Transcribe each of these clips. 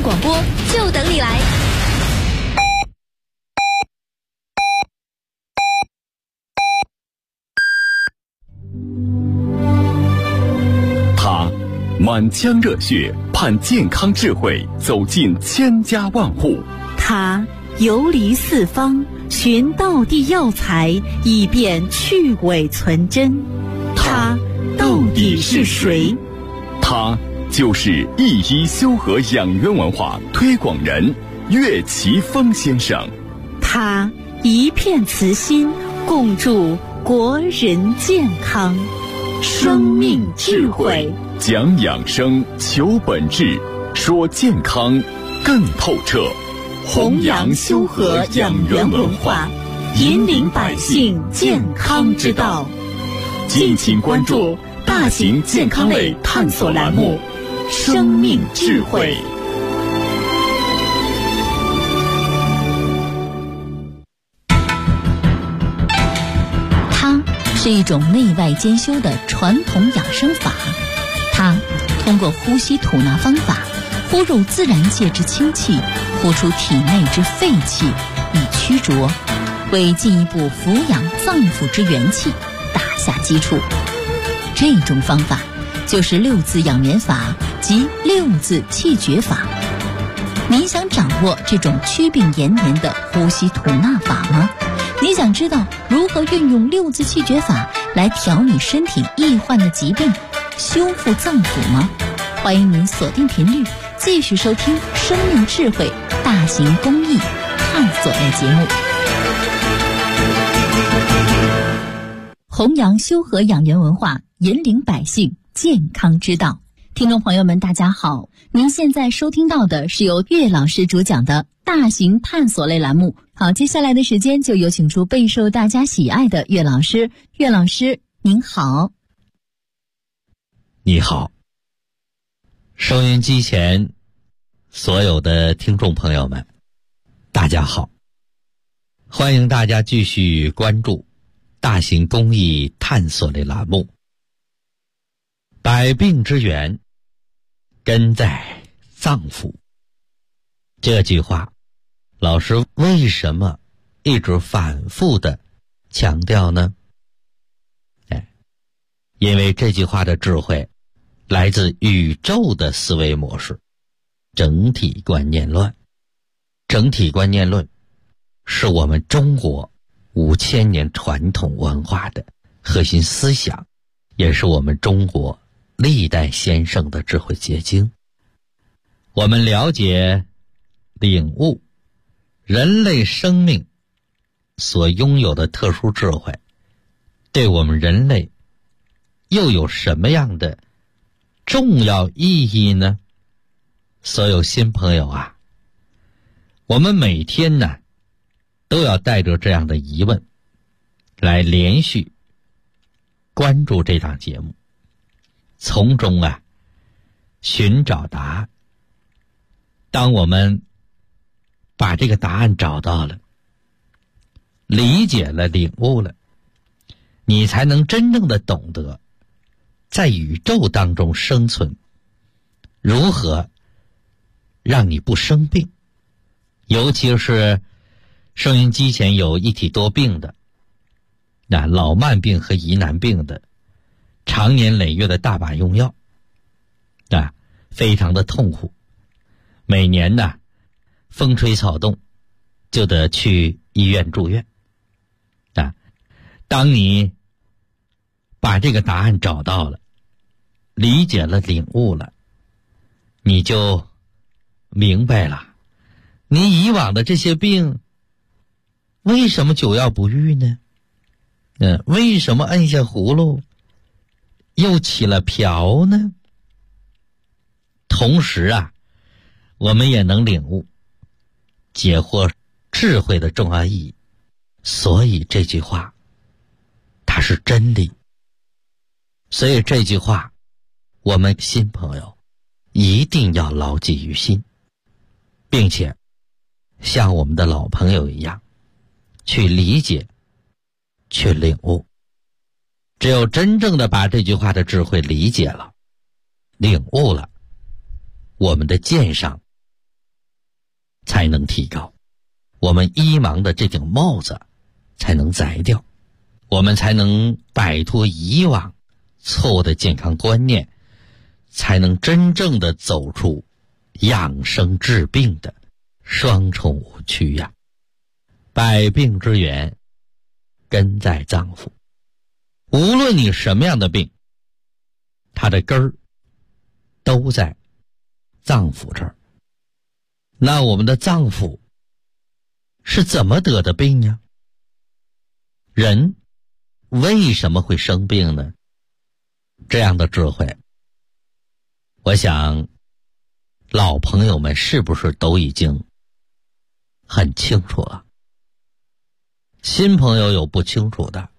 广播，就等你来。 他满腔热血盼健康智慧走进千家万户， 他游离四方寻道地药材，以便去伪存真。他到底是谁？ 他就是一一修和养元文化推广人岳奇峰先生。 他一片慈心，共筑国人健康。生命智慧， 讲养生，求本质，说健康更透彻。 弘扬修和养元文化，引领百姓健康之道。 敬请关注大型健康类探索栏目《生命智慧》。 它是一种内外兼修的传统养生法，它通过呼吸吐纳方法，呼入自然界之清气，呼出体内之废气，以驱浊，为进一步抚养脏腑之元气打下基础。这种方法就是六字养元法及六字气绝法。你想掌握这种祛病延年的呼吸吐纳法吗？你想知道如何运用六字气绝法来调理身体易患的疾病，修复脏腑吗？欢迎您锁定频率，继续收听《生命智慧》大型公益探索类节目，弘扬修和养元文化，引领百姓健康之道。听众朋友们大家好，您现在收听到的是由岳老师主讲的大型探索类栏目。好，接下来的时间就有请出备受大家喜爱的岳老师。岳老师您好。 你好，收音机前所有的听众朋友们大家好，欢迎大家继续关注大型公益探索类栏目。百病之源根在脏腑，这句话老师为什么一直反复的强调呢？因为这句话的智慧来自宇宙的思维模式，整体观念论。整体观念论是我们中国5000年传统文化的核心思想，也是我们中国历代先生的智慧结晶。我们了解、领悟人类生命所拥有的特殊智慧，对我们人类又有什么样的重要意义呢？所有新朋友啊，我们每天呢都要带着这样的疑问来连续关注这档节目，从中寻找答案。当我们把这个答案找到了，理解了，领悟了，你才能真正的懂得在宇宙当中生存，如何让你不生病。尤其是收音机前有一体多病的，老慢病和疑难病的，常年累月的大把用药，非常的痛苦。每年风吹草动就得去医院住院。当你把这个答案找到了，理解了，领悟了，你就明白了，你以往的这些病为什么久药不愈呢？为什么按下葫芦又起了瓢呢？同时我们也能领悟解惑智慧的重要意义。所以这句话它是真理，所以这句话我们新朋友一定要牢记于心，并且像我们的老朋友一样去理解，去领悟。只有真正的把这句话的智慧理解了，领悟了，我们的剑上才能提高，我们医盲的这顶帽子才能摘掉，我们才能摆脱以往错误的健康观念，才能真正的走出养生治病的双重误区呀。百病之源根在脏腑，无论你什么样的病，它的根儿都在脏腑这儿。那我们的脏腑是怎么得的病呀？人为什么会生病呢？这样的智慧，我想老朋友们是不是都已经很清楚了？新朋友有不清楚的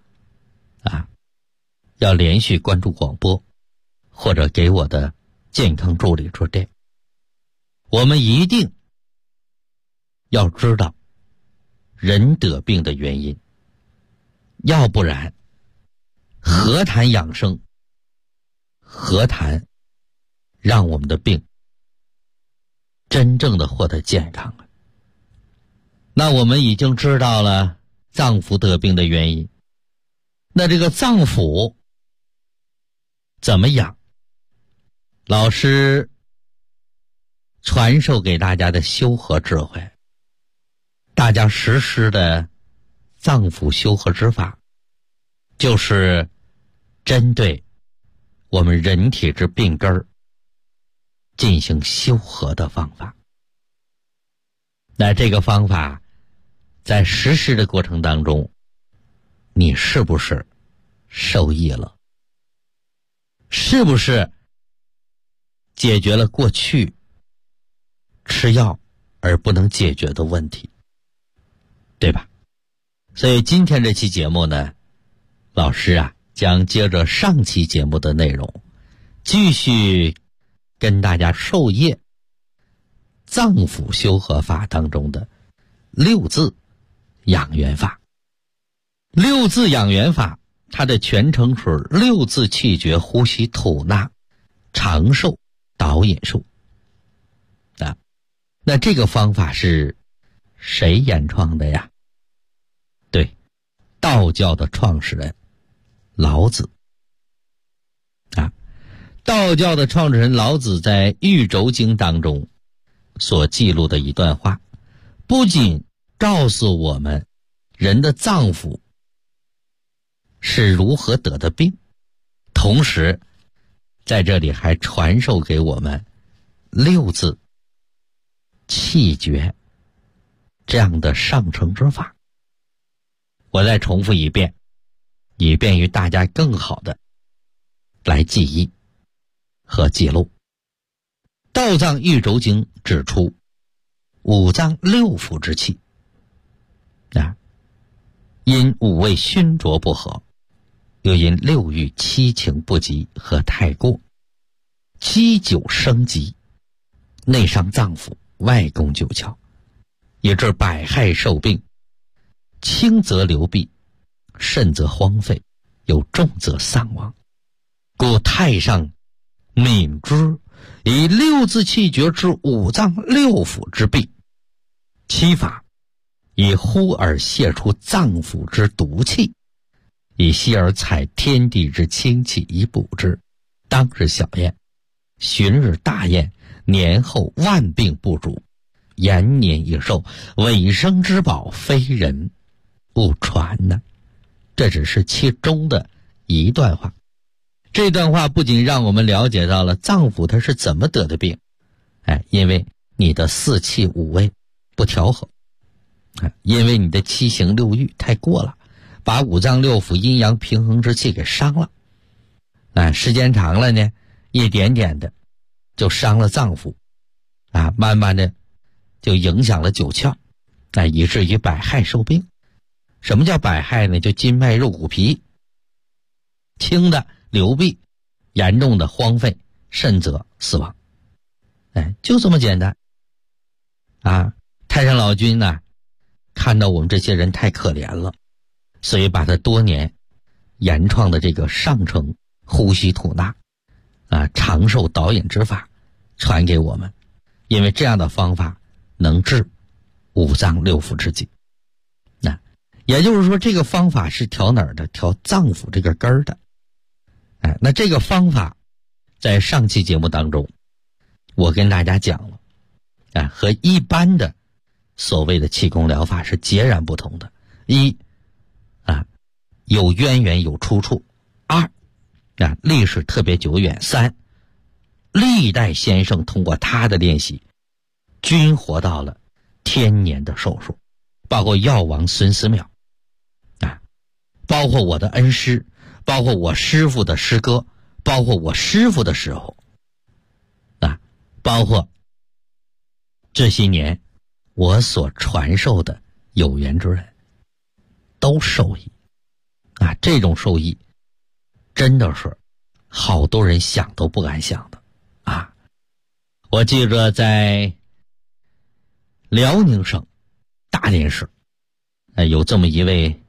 要连续关注广播，或者给我的健康助理致电。我们一定要知道人得病的原因，要不然何谈养生，何谈让我们的病真正的获得健康啊？那我们已经知道了脏腑得病的原因，那这个脏腑怎么养？老师传授给大家的修和智慧，大家实施的脏腑修和之法，就是针对我们人体之病根儿进行修和的方法。那这个方法在实施的过程当中，你是不是受益了？是不是解决了过去吃药而不能解决的问题，对吧？所以今天这期节目呢，老师将接着上期节目的内容，继续跟大家授业脏腑修和法当中的六字养元法。六字养元法，它的全称是六字气绝呼吸吐纳长寿导引术。那这个方法是谁研创的呀？对，道教的创始人老子。道教的创始人老子在《玉轴经》当中所记录的一段话，不仅告诉我们人的脏腑是如何得的病，同时在这里还传授给我们六字气绝这样的上乘之法。我再重复一遍，以便于大家更好的来记忆和记录。道藏玉轴经指出，五脏六腑之气因五味熏浊不和，又因六欲七情不及和太过，积久生疾，内伤脏腑，外攻九窍，以致百害受病，轻则流弊，甚则荒废，有重则丧亡。故太上敏之，以六字气绝之五脏六腑之病，七法以呼而泄出脏腑之毒气，以息而采天地之清气以补之。当日小宴，旬日大宴，年后万病不主，延年益寿，尾生之宝，非人不传呢。这只是其中的一段话。这段话不仅让我们了解到了脏腑它是怎么得的病，因为你的四气五味不调和，因为你的七情六欲太过了，把五脏六腑阴阳平衡之气给伤了。时间长了呢，一点点的就伤了脏腑，慢慢的就影响了九窍，以至于百害受病。什么叫百害呢？就筋脉肉骨皮，轻的流弊，严重的荒废，甚则死亡。就这么简单。太上老君看到我们这些人太可怜了，所以把他多年研创的这个上乘呼吸吐纳长寿导引之法传给我们。因为这样的方法能治五脏六腑之际。那也就是说，这个方法是调哪儿的？调脏腑这个根儿的。那这个方法在上期节目当中我跟大家讲了，和一般的所谓的气功疗法是截然不同的。一有渊源有出处；二历史特别久远；三历代先生通过他的练习均活到了天年的寿数，包括药王孙思邈包括我的恩师，包括我师父的师哥，包括我师父的师傅包括这些年我所传授的有缘之人都受益这种受益真的是好多人想都不敢想的我记着在辽宁省大连市有这么一位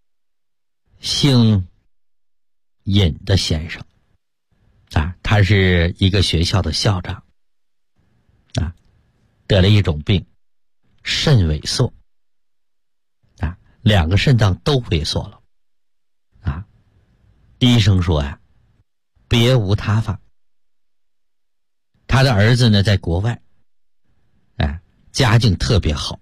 姓尹的先生他是一个学校的校长得了一种病，肾萎缩两个肾脏都萎缩了医生说别无他法。他的儿子呢在国外家境特别好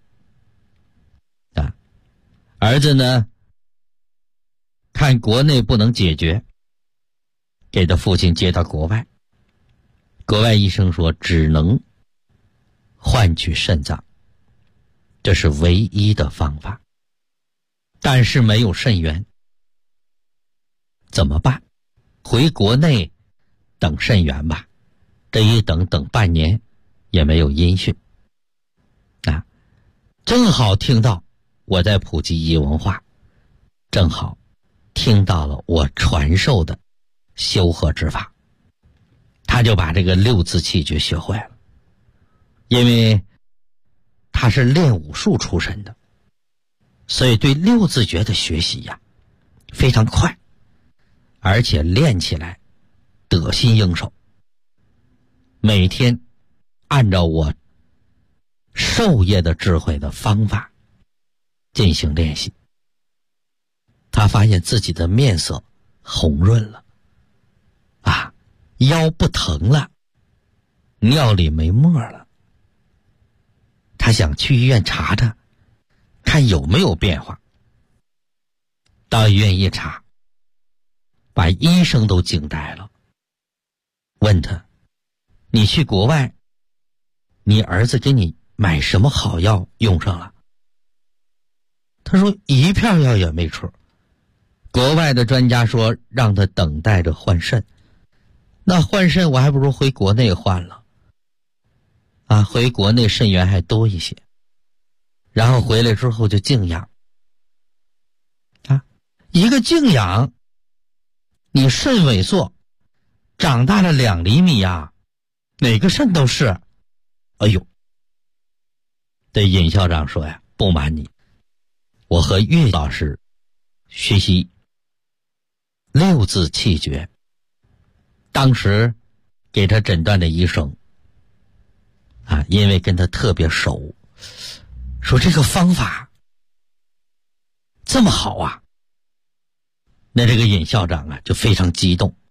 儿子呢看国内不能解决，给他父亲接到国外，国外医生说只能换取肾脏，这是唯一的方法，但是没有肾源怎么办？回国内等肾源吧，这一等半年也没有音讯正好听到我在普及医文化，正好听到了我传授的修和之法，他就把这个六字气诀学会了。因为他是练武术出身的，所以对六字诀的学习非常快，而且练起来得心应手。每天按照我授业的智慧的方法进行练习，他发现自己的面色红润了腰不疼了，尿里没沫了。他想去医院查查看有没有变化，到医院一查，把医生都惊呆了，问他你去国外，你儿子给你买什么好药用上了？他说一片药也没吃，国外的专家说让他等待着换肾，那换肾我还不如回国内换了回国内肾源还多一些，然后回来之后就静养一个静养，你肾萎缩长大了2厘米哪个肾都是。哎呦，对尹校长说不瞒你，我和岳老师学习六字气诀，当时给他诊断的医生因为跟他特别熟，说这个方法这么好那这个尹校长就非常激动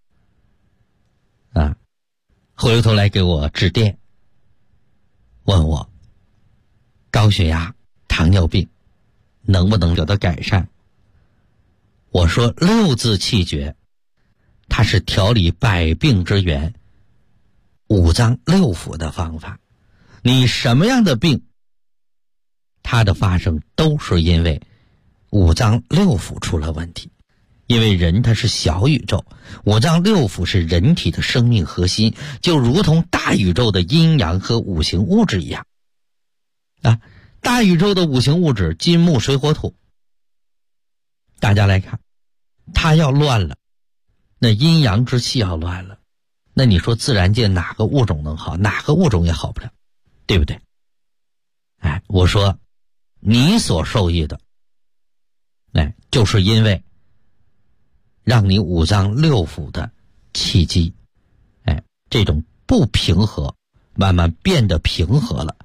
回头来给我致电，问我高血压糖尿病能不能得到改善。我说六字气诀它是调理百病之源，五脏六腑的方法，你什么样的病它的发生都是因为五脏六腑出了问题。因为人它是小宇宙，五脏六腑是人体的生命核心，就如同大宇宙的阴阳和五行物质一样大宇宙的五行物质金木水火土，大家来看它要乱了，那阴阳之气要乱了，那你说自然界哪个物种能好？哪个物种也好不了，对不对？我说你所受益的就是因为让你五脏六腑的气机这种不平和慢慢变得平和了，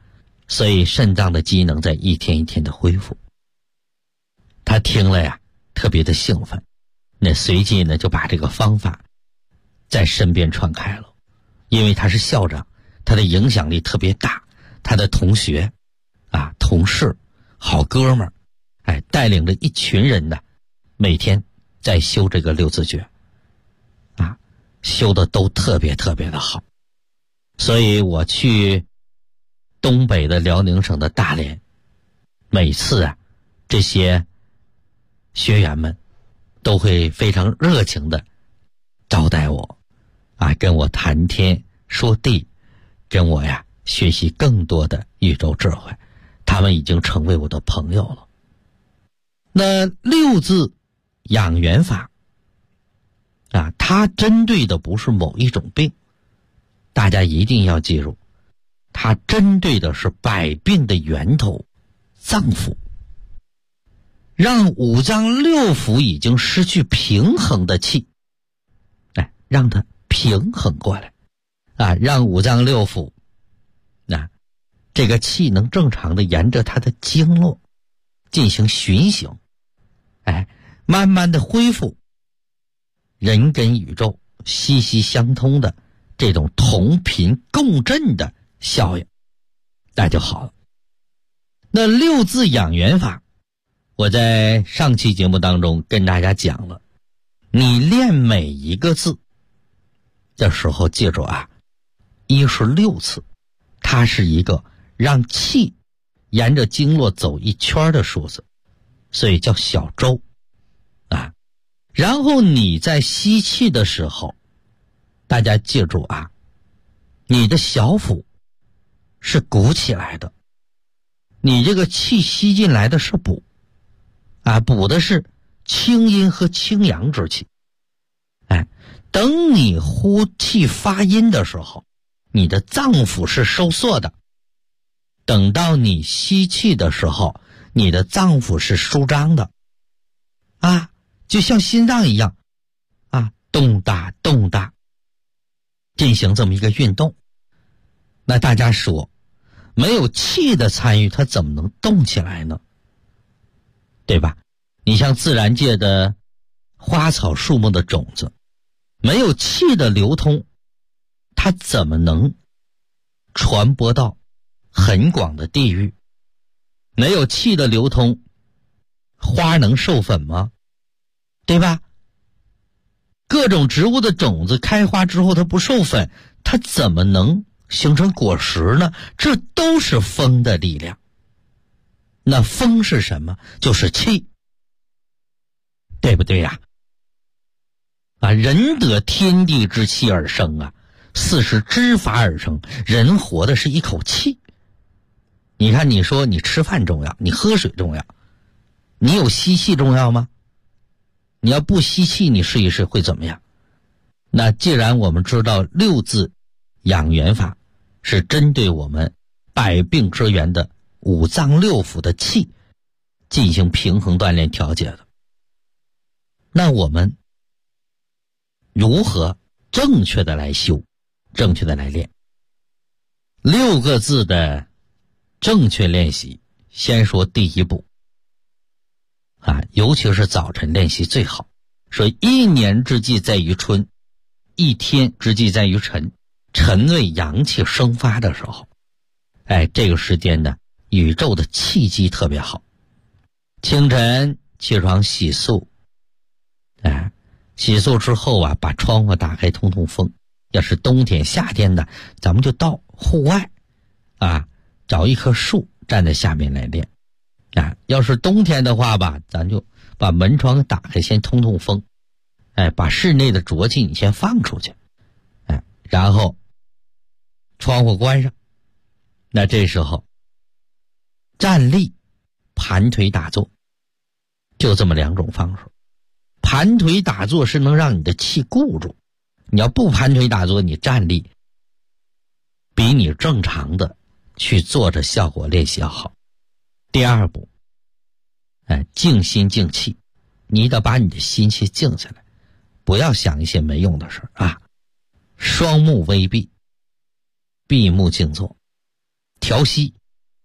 所以肾脏的机能在一天一天的恢复。他听了呀，特别的兴奋，那随即呢就把这个方法在身边传开了。因为他是校长，他的影响力特别大，他的同学同事好哥们儿带领着一群人呢，每天在修这个六字诀修的都特别特别的好。所以我去东北的辽宁省的大连，每次这些学员们都会非常热情的招待我跟我谈天说地，跟我学习更多的宇宙智慧，他们已经成为我的朋友了。那六字养元法它针对的不是某一种病，大家一定要记住，它针对的是百病的源头脏腑，让五脏六腑已经失去平衡的气让它平衡过来让五脏六腑这个气能正常的沿着它的经络进行循行慢慢的恢复人跟宇宙息息相通的这种同频共振的效应，那就好了。那六字养元法，我在上期节目当中跟大家讲了，你练每一个字的时候记住一是6次，它是一个让气沿着经络走一圈的数字，所以叫小周然后你在吸气的时候，大家记住你的小腹是鼓起来的，你这个气吸进来的是补补的是清阴和清阳之气等你呼气发音的时候，你的脏腑是收缩的，等到你吸气的时候，你的脏腑是舒张的就像心脏一样动大动大进行这么一个运动。那大家说没有气的参与，它怎么能动起来呢？对吧？你像自然界的花草树木的种子，没有气的流通，它怎么能传播到很广的地域？没有气的流通，花能授粉吗？对吧？各种植物的种子开花之后它不授粉，它怎么能形成果实呢？这都是风的力量。那风是什么？就是气，对不对人得天地之气而生四时之法而生，人活的是一口气。你看，你说你吃饭重要，你喝水重要，你有吸气重要吗？你要不吸气，你试一试会怎么样？那既然我们知道六字养元法是针对我们百病之源的五脏六腑的气进行平衡锻炼调节的，那我们如何正确的来修，正确的来练？6个字的正确练习，先说第一步尤其是早晨练习最好。说1年之计在于春，1天之计在于晨，晨为阳气生发的时候这个时间呢，宇宙的气机特别好。清晨起床洗漱洗漱之后把窗户打开通通风。要是冬天夏天的，咱们就到户外找一棵树站在下面来练要是冬天的话咱就把门窗打开，先通通风把室内的浊气你先放出去然后窗户关上。那这时候站立盘腿打坐，就这么2种方式。盘腿打坐是能让你的气固住，你要不盘腿打坐，你站立比你正常的去坐着效果练习要好。第2步静心静气，你得把你的心气静下来，不要想一些没用的事双目微闭，闭目静坐，调息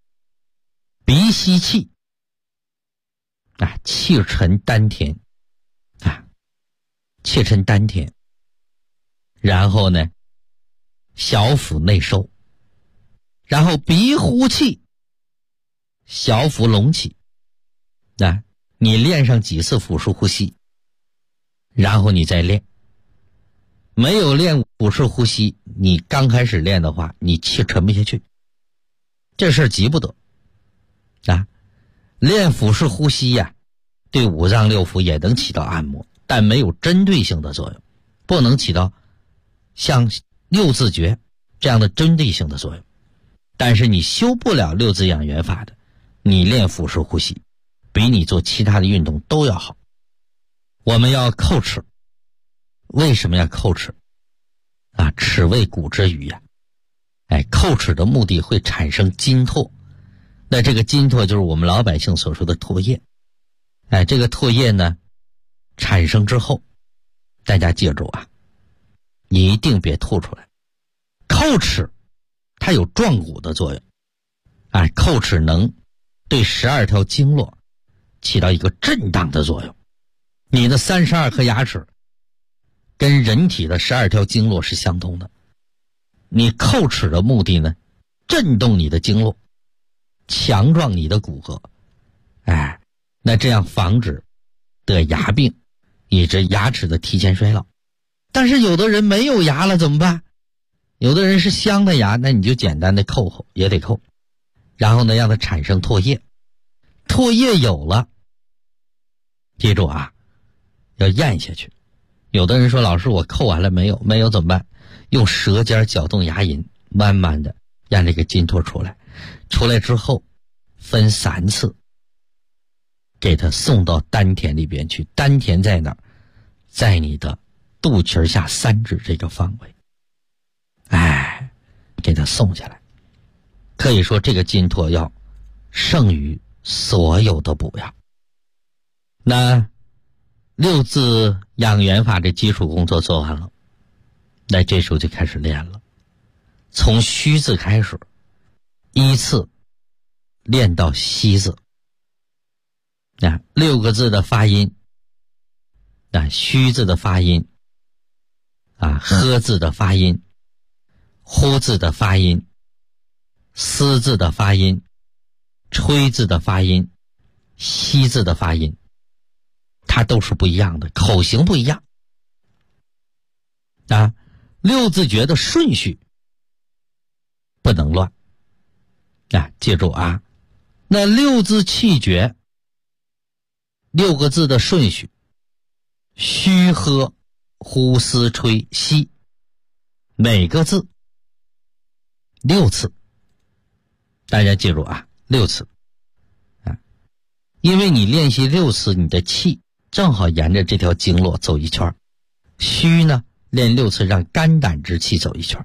鼻吸气啊，气沉丹田啊，气沉丹田，然后呢小腹内收，然后鼻呼气，小腹隆起。啊，你练上几次腹式呼吸，然后你再练。没有练腹式呼吸，你刚开始练的话，你气沉不下去，这事儿急不得啊。练腹式呼吸呀，对五脏六腑也能起到按摩，但没有针对性的作用，不能起到像六字诀这样的针对性的作用。但是你修不了六字养元法的，你练腹式呼吸比你做其他的运动都要好。我们要叩齿，为什么要叩齿啊？齿为骨之余呀。叩齿的目的会产生津唾，那这个津唾就是我们老百姓所说的唾液。这个唾液呢产生之后，大家记住啊，一定别吐出来。叩齿它有壮骨的作用，叩齿能对12条经络起到一个震荡的作用。你的32颗牙齿跟人体的12条经络是相通的，你叩齿的目的呢，震动你的经络，强壮你的骨骼，那这样防止得牙病，以致牙齿的提前衰老。但是有的人没有牙了怎么办？有的人是镶的牙，那你就简单的叩也得叩，然后呢让它产生唾液。唾液有了，记住啊，要咽下去。有的人说老师我叩完了没有？没有怎么办？用舌尖搅动牙龈，慢慢的让这个津唾出来。出来之后分3次给它送到丹田里边去。丹田在哪儿？在你的肚脐下3指这个方位，给它送下来。可以说这个津唾要胜于所有的补药。那六字养元法的基础工作做完了，那这时候就开始练了。从虚字开始，依次练到西字。6个字的发音，虚字的发音，呵字的发音，呼字的发音，思字的发音，吹字的发音，西字的发音，它都是不一样的，口型不一样。六字诀的顺序不能乱。记住啊，那六字气诀6个字的顺序，虚喝呼思吹吸，每个字6次。大家记住啊，6次。因为你练习6次，你的气正好沿着这条经络走一圈。虚呢练6次，让肝胆之气走一圈。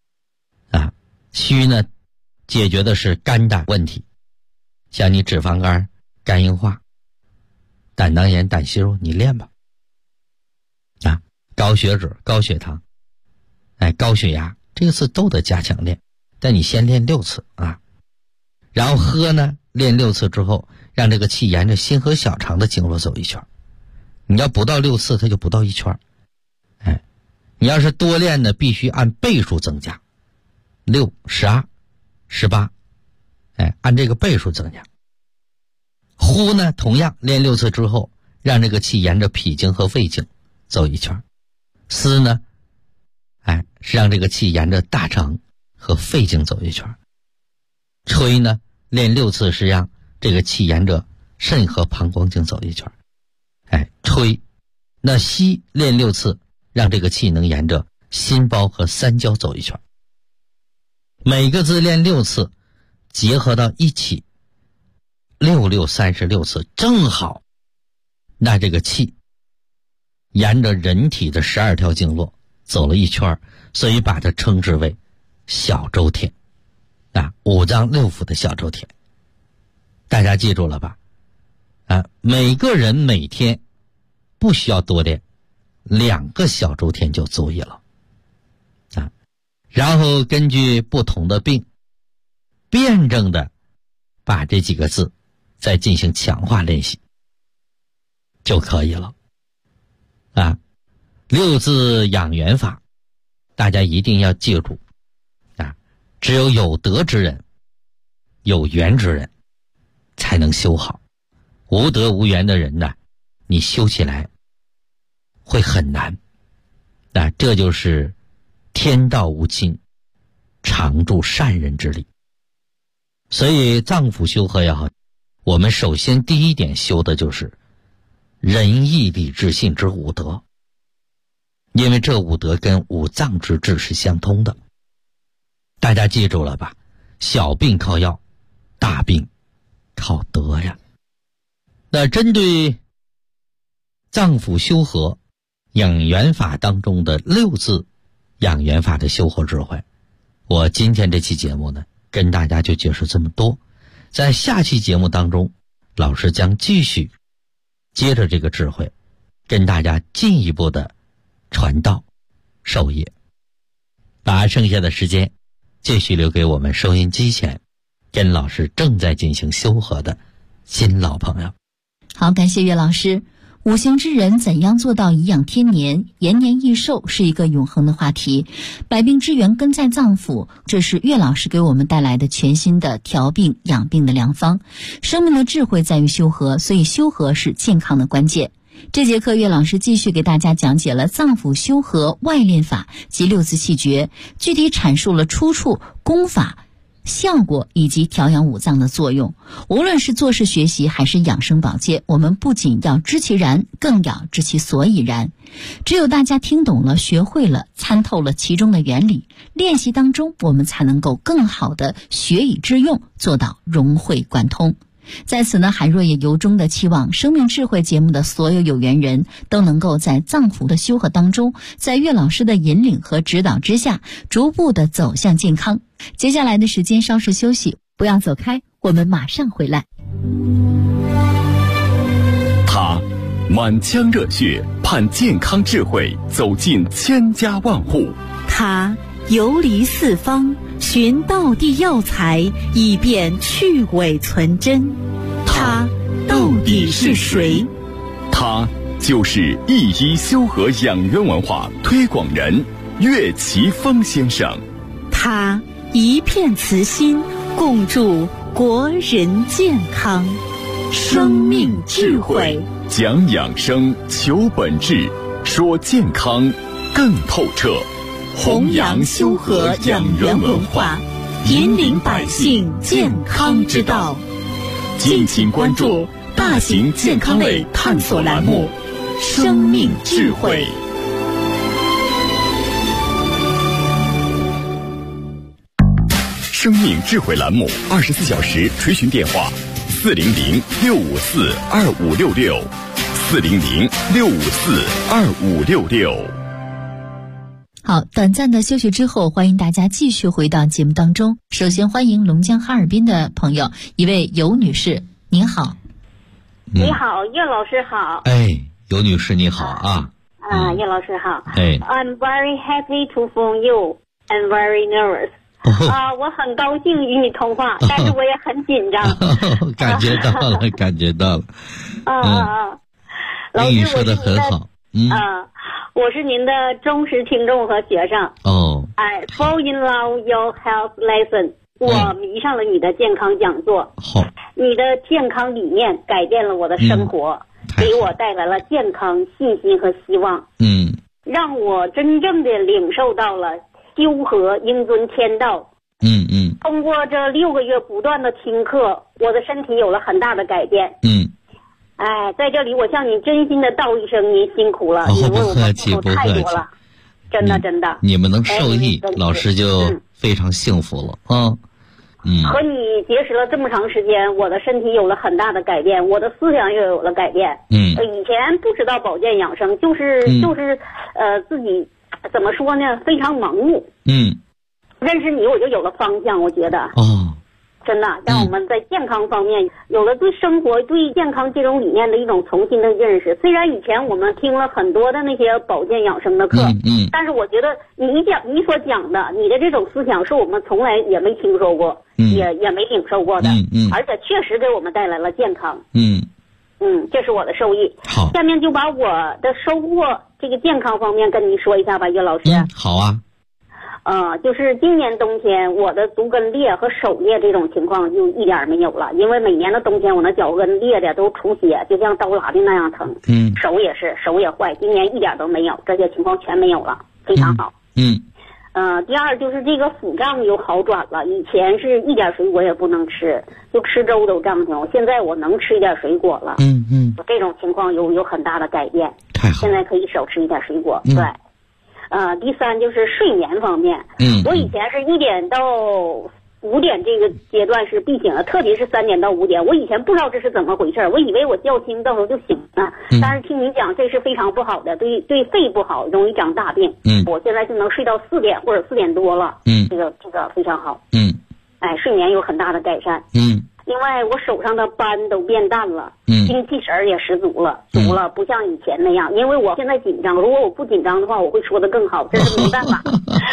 虚呢解决的是肝胆问题，像你脂肪肝、肝硬化、胆囊炎、胆息肉，你练吧。高血脂、高血糖、高血压，这个次都得加强练，但你先练6次啊。然后喝呢练6次之后，让这个气沿着心和小肠的经络走一圈。你要不到6次，它就不到1圈。你要是多练呢，必须按倍数增加，6、12、18，按这个倍数增加。呼呢同样练6次之后，让这个气沿着脾经和胃经走一圈。思呢是让这个气沿着大肠和肺经走一圈。吹呢练6次是让这个气沿着肾和膀胱经走一圈。吹。那吸练6次，让这个气能沿着心包和三焦走一圈。每个字练6次，结合到一起，6、6、36次，正好那这个气沿着人体的12条经络走了一圈，所以把它称之为小周天。五脏六腑的小周天。大家记住了吧？每个人每天不需要多练2个小周天就足矣了。然后根据不同的病，辩证的把这几个字再进行强化练习就可以了。六字养元法，大家一定要记住只有有德之人、有缘之人才能修好，无德无缘的人呢，你修起来会很难。这就是天道无亲，常助善人之力。所以脏腑修合也好，我们首先第一点修的就是仁义礼智信之五德，因为这五德跟五脏之治是相通的。大家记住了吧？小病靠药，大病靠德呀。那针对脏腑修合养元法当中的六字养元法的修合智慧，我今天这期节目呢，跟大家就解释这么多。在下期节目当中，老师将继续接着这个智慧，跟大家进一步的传道授业，把剩下的时间继续留给我们收音机前跟老师正在进行修合的新老朋友。 好，感谢岳老师。五行之人怎样做到颐养天年、延年益寿，是一个永恒的话题。百病之源根在脏腑，这是岳老师给我们带来的全新的调病养病的良方。生命的智慧在于修合，所以修合是健康的关键。这节课岳老师继续给大家讲解了脏腑修合外练法及六字气诀，具体阐述了出处、功法、效果以及调养五脏的作用。无论是做事学习还是养生保健，我们不仅要知其然，更要知其所以然。只有大家听懂了、学会了、参透了其中的原理，练习当中我们才能够更好的学以致用，做到融会贯通。在此呢，海若也由衷的期望生命智慧节目的所有有缘人都能够在脏腑的修合当中，在岳老师的引领和指导之下，逐步的走向健康。接下来的时间稍事休息，不要走开，我们马上回来。 他满腔热血盼健康智慧走进千家万户， 他游离四方寻道地药材，以便去伪存真。他到底是谁？ 他就是一医修和养元文化推广人岳奇峰先生。 他一片慈心，共筑国人健康。生命智慧， 讲养生，求本质，说健康更透彻。 弘扬修和养元文化，引领百姓健康之道。 敬请关注大型健康类探索栏目《生命智慧》。生命智慧栏目24小时垂询电话：400-654-2566，400-654-2566。 好，短暂的休息之后，欢迎大家继续回到节目当中。首先欢迎龙江哈尔滨的朋友，一位尤女士，您好。 你好，岳老师好。 尤女士你好啊。 岳老师好。 I'm very happy to phone you and very nervous。我很高兴与你通话，但是我也很紧张。 感觉到了，感觉到了。 老师， 英语说得很好。 我是您的忠实听众和学生。I fall in love your health lesson。我迷上了你的健康讲座。 好。 你的健康理念改变了我的生活，给我带来了健康、信心和希望。让我真正的领受到了修和应遵天道。通过这6个月不断的听课，我的身体有了很大的改变。在这里我向你真心的道一声，您辛苦了，你为我们付出太多了，真的真的。 你们能受益，老师就非常幸福了啊。 和你结识了这么长时间，我的身体有了很大的改变，我的思想也有了改变。以前不知道保健养生，就是自己怎么说呢，非常盲目。认识你我就有了方向，我觉得。 真的让我们在健康方面有了对生活、对健康这种理念的一种重新的认识。虽然以前我们听了很多的那些保健养生的课，但是我觉得你所讲的，你的这种思想是我们从来也没听说过，也没领受过的，而且确实给我们带来了健康。这是我的受益。 好， 下面就把我的收获这个健康方面跟你说一下吧，岳老师。 好啊。 就是今年冬天我的足跟裂和手裂这种情况就一点没有了，因为每年的冬天我那脚跟裂的都出血，就像刀剌的那样疼。手也是，手也坏，今年一点都没有，这些情况全没有了，非常好。第二就是这个腹胀有好转了，以前是一点水果也不能吃，就吃粥都胀挺，现在我能吃一点水果了。这种情况有很大的改变。 太好， 现在可以少吃一点水果。对。第三就是睡眠方面。我以前是1点到5点这个阶段是必醒的，特别是3点到5点，我以前不知道这是怎么回事，我以为我觉轻到时候就醒了，但是听你讲这是非常不好的，对肺不好，容易长大病。我现在就能睡到4点或者4点多了。这个非常好。睡眠有很大的改善。另外我手上的斑都变淡了，精气神也十足了，不像以前那样。因为我现在紧张，如果我不紧张的话，我会说得更好，这是没办法。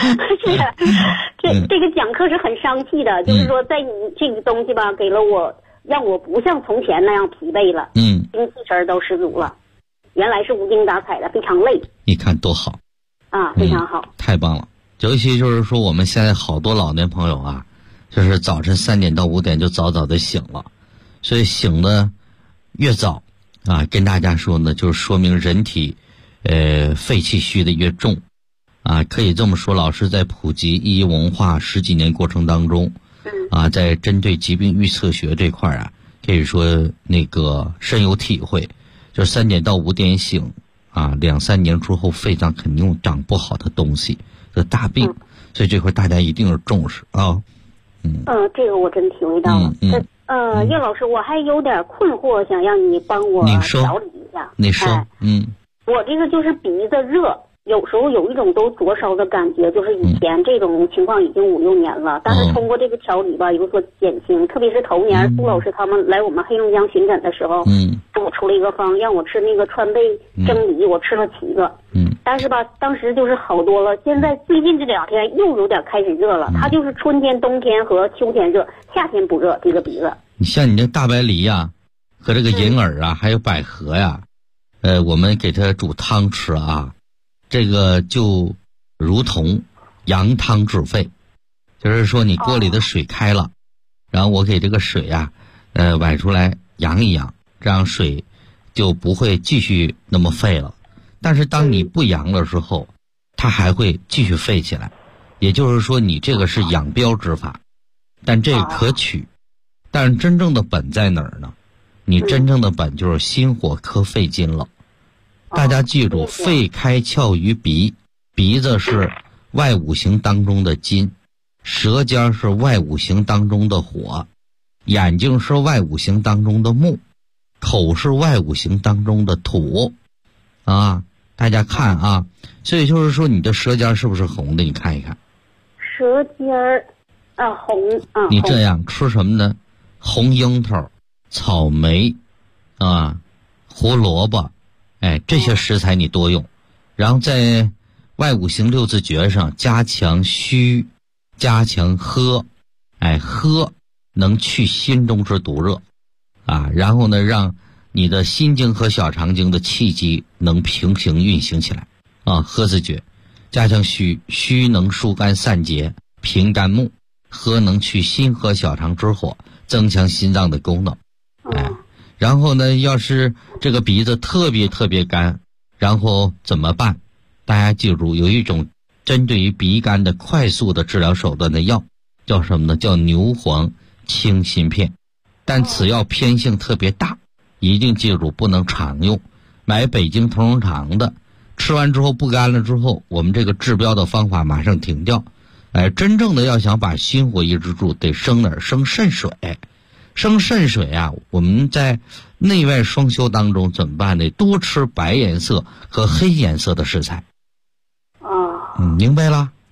这个讲课是很伤气的，就是说在你这个东西吧，给了我，让我不像从前那样疲惫了，精气神都十足了。原来是无精打采的，非常累。 你看多好啊，非常好， 太棒了。尤其就是说我们现在好多老年朋友啊，就是早晨3点到5点就早早的醒了，所以醒的越早啊，跟大家说呢，就是说明人体肺气虚的越重啊。可以这么说，老师在普及医文化10几年过程当中啊，在针对疾病预测学这块啊，可以说那个深有体会。就是3点到5点醒啊，2、3年之后肺脏肯定长不好的东西的大病，所以这块大家一定是重视啊。 这个我真体会到了。叶老师，我还有点困惑，想让你帮我调理一下。 你说。 我这个就是鼻子热，有时候有一种都灼烧的感觉，就是以前这种情况已经5、6年了，但是通过这个调理吧，有所减轻。特别是头年苏老师他们来我们黑龙江巡诊的时候，给我出了一个方，让我吃那个川贝蒸梨，我吃了7个。但是吧，当时就是好多了。现在最近这2天又有点开始热了，它就是春天、冬天和秋天热，夏天不热。这个鼻子， 你像你这大白梨呀，和这个银耳啊，还有百合呀，我们给它煮汤吃啊，这个就如同羊汤治肺，就是说你锅里的水开了，然后我给这个水啊，崴出来扬一扬，这样水就不会继续那么沸了。但是当你不扬的时候，它还会继续沸起来。也就是说你这个是养标之法，但这个可取。但是真正的本在哪儿呢？你真正的本就是心火克肺经了。大家记住，肺开窍于鼻，鼻子是外五行当中的金，舌尖是外五行当中的火，眼睛是外五行当中的木，口是外五行当中的土啊。大家看啊，所以就是说你的舌尖是不是红的？你看一看， 舌尖红啊。 你这样吃什么呢？红樱桃、草莓啊、胡萝卜，这些食材你多用，然后在外五行6字诀上加强虚，加强喝，喝能去心中之毒热啊，然后呢让你的心经和小肠经的气机能平行运行起来啊。喝字诀，加强虚，虚能疏肝散结平肝木，喝能去心和小肠之火，增强心脏的功能。然后呢，要是这个鼻子特别特别干，然后怎么办？大家记住，有一种针对于鼻干的快速的治疗手段的药，叫什么呢？叫牛黄清心片。但此药偏性特别大，一定记住不能常用。买北京同仁堂的，吃完之后不干了之后，我们这个治标的方法马上停掉。真正的要想把心火抑制住，得生哪儿？生肾水。生肾水啊，我们在内外双修当中怎么办呢？多吃白颜色和黑颜色的食材。明白了？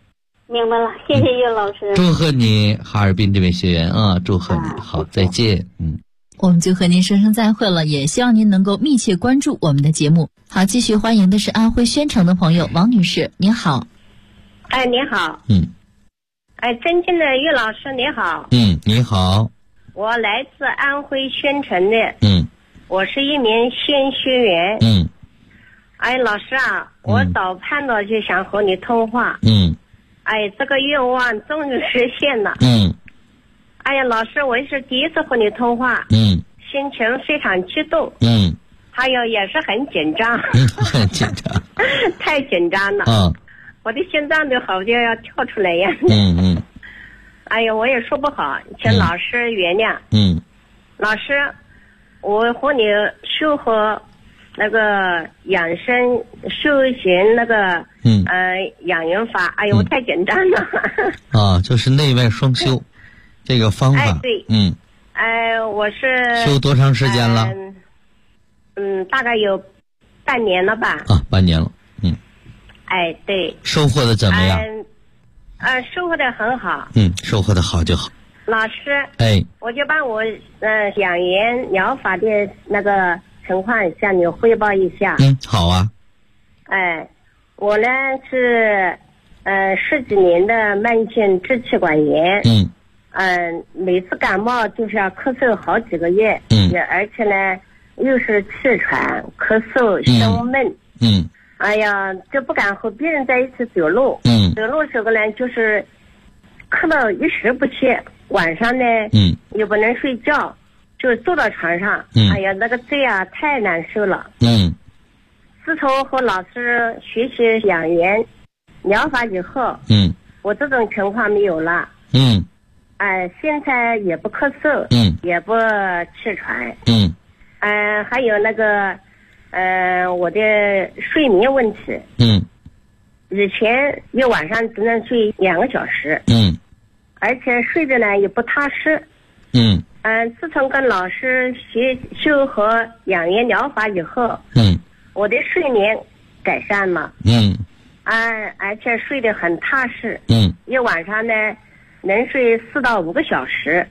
明白了，谢谢岳老师。 祝贺你，哈尔滨这位学员啊，祝贺你。好，再见。 我们就和您说声再会了，也希望您能够密切关注我们的节目。好，继续欢迎的是安徽宣城的朋友王女士，您好。 哎，你好。哎，尊敬的岳老师，你好。 你好。 我来自安徽宣城的。我是一名新学员。哎，老师啊，我早盼着就想和你通话。哎，这个愿望终于实现了。哎呀，老师，我是第一次和你通话。心情非常激动。还有也是很紧张。 很紧张。 太紧张了。我的心脏都好像要跳出来一样。哎呀，我也说不好，请老师原谅。老师，我和你修和那个养生修行那个养元法，哎呦，我太紧张了。 就是内外双修这个方法。 哎，对。我是修多长时间了？ 大概有半年了吧。 半年了。 哎，对。 收获的怎么样？ 收获的很好。 收获的好就好。 老师，我就把我养颜疗法的那个情况向你汇报一下。 好啊。 我呢是10几年的慢性支气管炎。每次感冒就是要咳嗽好几个月。而且呢又是气喘、咳嗽、胸闷。哎呀，就不敢和别人在一起走路。走路时候呢就是咳到一时不去，晚上呢又不能睡觉，就坐到床上。哎呀，那个嘴啊太难受了。自从和老师学习养颜疗法以后，我这种情况没有了。现在也不咳嗽，也不气喘。还有那个我的睡眠问题。以前一晚上只能睡2个小时。而且睡的呢也不踏实。自从跟老师修和养颜疗法以后，我的睡眠改善了。而且睡得很踏实。一晚上呢能睡4到5个小时。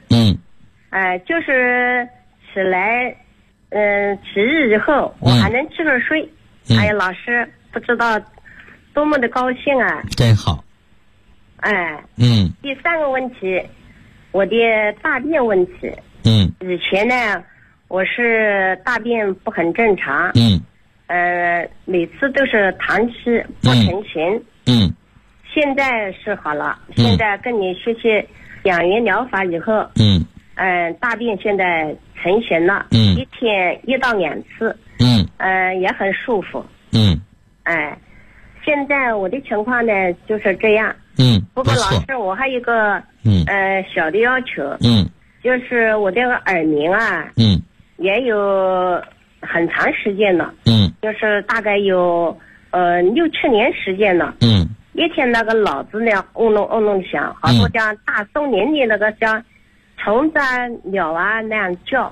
就是起来起日以后我还能继续睡。哎呀，老师不知道多么的高兴啊。 真好。 第3个问题，我的大便问题。以前呢我是大便不很正常。每次都是长期不成形。现在是好了。现在跟你学习养颜疗法以后，大便现在成型了。一天1到2次。也很舒服。现在我的情况呢就是这样。不过老师，我还有一个小的要求。就是我这个耳鸣啊，也有很长时间了。就是大概有6、7年时间了。一天那个脑子呢嗡隆嗡隆响，好多像大松林里那个像虫子啊、鸟啊那样叫。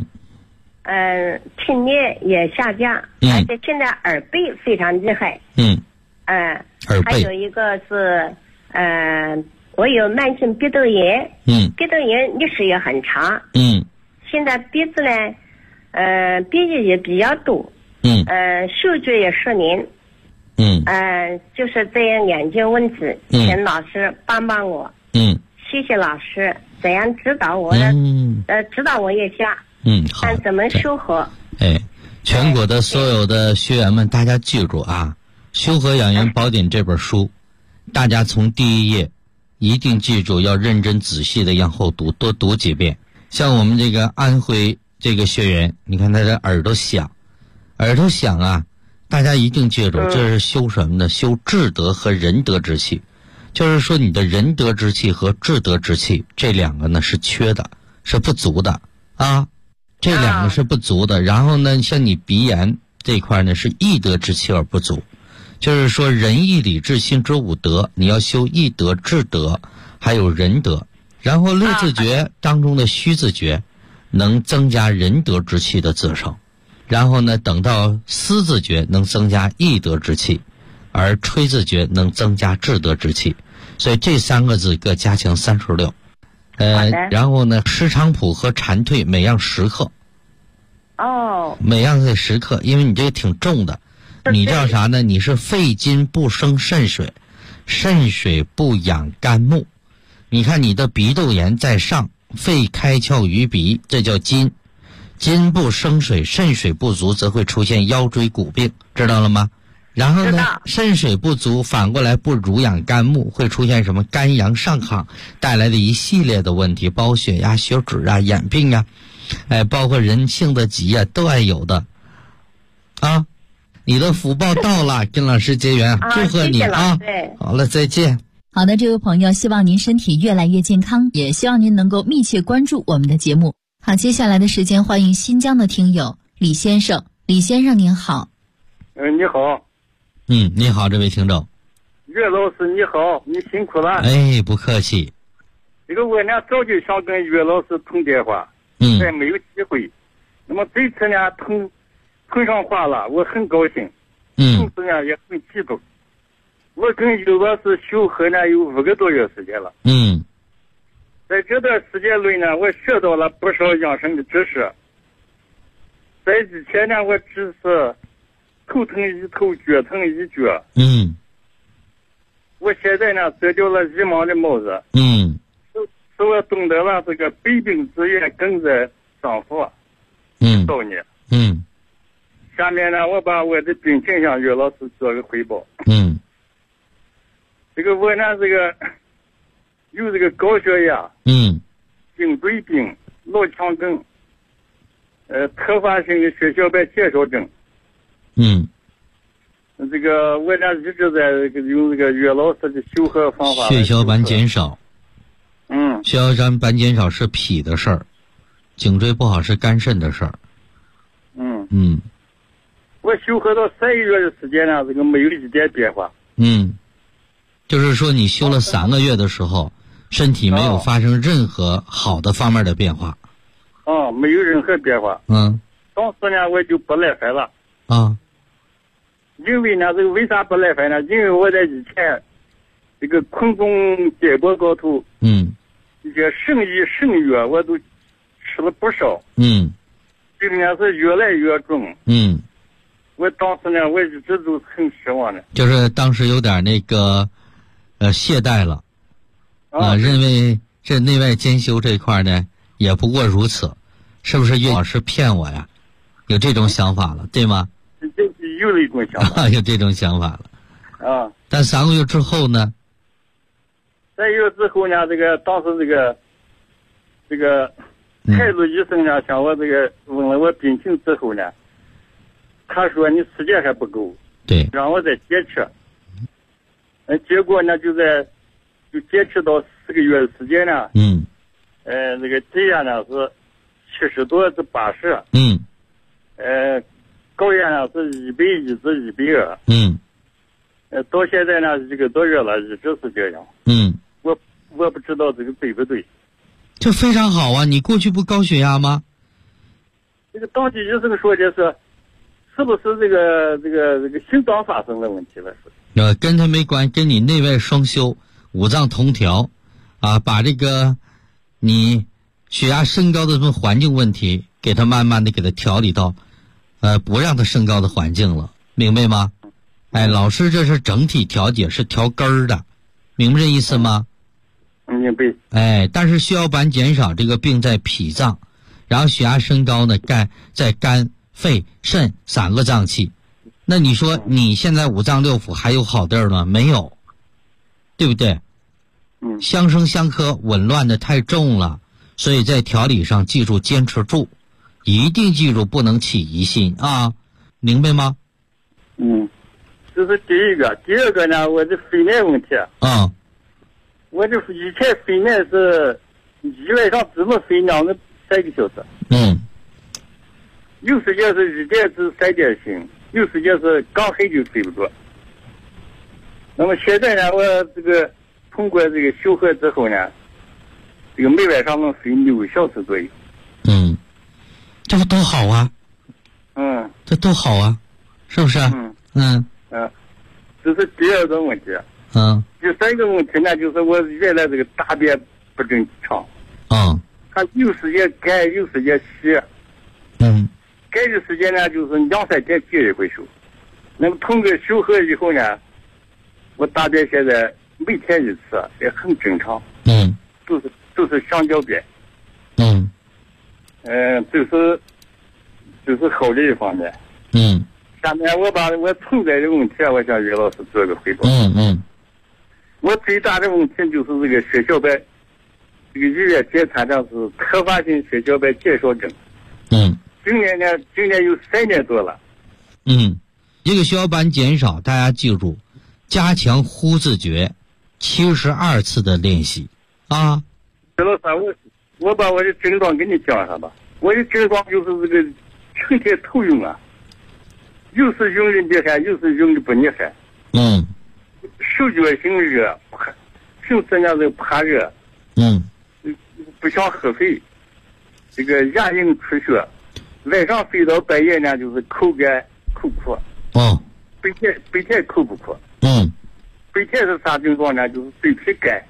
听力也下降。而且现在耳背非常厉害。还有一个是我有慢性鼻窦炎。鼻窦炎历史也很长。现在鼻子呢鼻液也比较多。嗅觉也失灵。就是这样2件问题，请老师帮帮我。谢谢老师，怎样指导我呢？指导我一下。好。看怎么修和。 全国的所有的学员们，大家记住啊，《修和养颜宝典》这本书，大家从第1页一定记住，要认真仔细的往后读，多读几遍。像我们这个安徽这个学员，你看他的耳朵响啊，大家一定记住，这是修什么呢？修智德和仁德之气。就是说你的仁德之气和智德之气这2个呢是缺的，是不足的啊。这2个是不足的。然后呢，像你鼻炎这块呢是义德之气而不足。就是说仁义礼智信之5德，你要修义德、智德还有仁德。然后六字诀当中的虚字诀能增加仁德之气的滋生。然后呢，等到思字诀能增加义德之气，而吹字诀能增加智德之气。 所以这3个字各加强36。然后呢，石菖蒲和蝉蜕每样10克。 哦。 每样得10克，因为你这个挺重的。你叫啥呢？你是肺金不生肾水，肾水不养肝木。你看你的鼻窦炎在上，肺开窍于鼻，这叫金。金不生水，肾水不足，则会出现腰椎骨病，知道了吗？然后呢，肾水不足，反过来不濡养肝木，会出现什么肝阳上亢带来的一系列的问题，包括血压、血脂啊、眼病啊，包括人性的疾啊，都爱有的。啊，你的福报到了，跟老师结缘，祝贺你啊！好了，再见。 好的，这位朋友，希望您身体越来越健康，也希望您能够密切关注我们的节目。好，接下来的时间，欢迎新疆的听友李先生。李先生您好。 你好。 你好，这位听众。 岳老师你好，你辛苦了。 不客气。 这个我呢早就想跟岳老师通电话，但没有机会。那么这次呢通上话了，我很高兴，同时呢也很激动。我跟岳老师修和呢有5个多月时间了。在这段时间内呢，我学到了不少养生的知识。在之前呢，我只是头疼一头，脚疼一脚。我现在呢得掉了1毛的帽子。使我懂得了这个百病之源根在脏腑。道理。下面呢，我把我的病情向岳老师做个汇报。这个我呢，这个有这个高血压。颈椎病、脑腔梗，特发性的血小板减少症。这个我呢一直在用这个岳老师的修和方法。 血小板减少。血小板减少是脾的事儿，颈椎不好是肝肾的事儿。 我修和到3个月的时间呢，这个没有一点变化。 就是说你修了3个月的时候，身体没有发生任何好的方面的变化。 没有任何变化。当时呢我就不耐烦了。因为呢这个为啥不耐烦呢？因为我在以前这个昆宫解剖高头，一些肾医肾药我都吃了不少。病呢是越来越重。我当时呢我一直都很失望的。 就是当时有点那个懈怠了。认为这内外兼修这一块呢也不过如此，是不是岳老师骗我呀？有这种想法了，对吗？ 有一种想法。 有这种想法了。但3个月之后呢 ？3个月之后呢，这个当时这个太子医生呢向我这个问了我病情之后呢，他说你时间还不够， 对， 让我再坚持。结果呢就坚持到4个月的时间呢。这个低压呢是70多至80。高压呢是110至120。到现在呢1个多月了，一直是这样。我不知道这个对不对。 这非常好啊！你过去不高血压吗？ 这个当地医生说的是不是这个心脏发生了问题了？ 跟他没关，跟你内外双修、五脏同调把这个你血压升高的什么环境问题，给他慢慢的给他调理到不让它升高的环境了，明白吗？老师这是整体调节，是调根儿的，明白这意思吗？ 明白。 但是血小板减少这个病在脾脏，然后血压升高呢在肝、肺、肾3个脏器。那你说你现在5脏6腑还有好地儿吗？没有，对不对？相生相克紊乱的太重了，所以在调理上记住坚持住，一定记住不能起疑心啊，明白吗？ 这是第一个。第二个呢，我的肺脉问题。我这以前肺脉是1晚上只能睡2个3个小时。有时间是1点至3点醒，有时间是刚黑就睡不着。那么现在呢，我这个通过这个修和之后呢，这个每晚上能睡6个小时左右。 这不多好啊！这多好啊，是不是？这是第二个问题。 第三个问题呢，就是我原来这个大便不正常。它有时间干，有时间稀。干的时间呢，就是2-3天结一回手。那么通过修合以后呢，我大便现在每天1次，也很正常。都是香蕉便。这是好的一方面。下面我把我存在的问题我向于老师做个汇报。我最大的问题就是这个血小板，这个医院检查的是特发性血小板减少症。今年有3年多了。 这个血小板减少，大家记住，加强呼字诀72次的练习啊。 徐老师，我把我的症状给你讲一下吧。我的症状就是这个成天头晕啊，又是晕的厉害，又是晕的不厉害。手脚心热，平时呢这个怕热。不想喝水，这个牙龈出血，晚上睡到半夜呢就是口干口苦。白天口不苦。白天是啥症状呢？就是嘴皮干，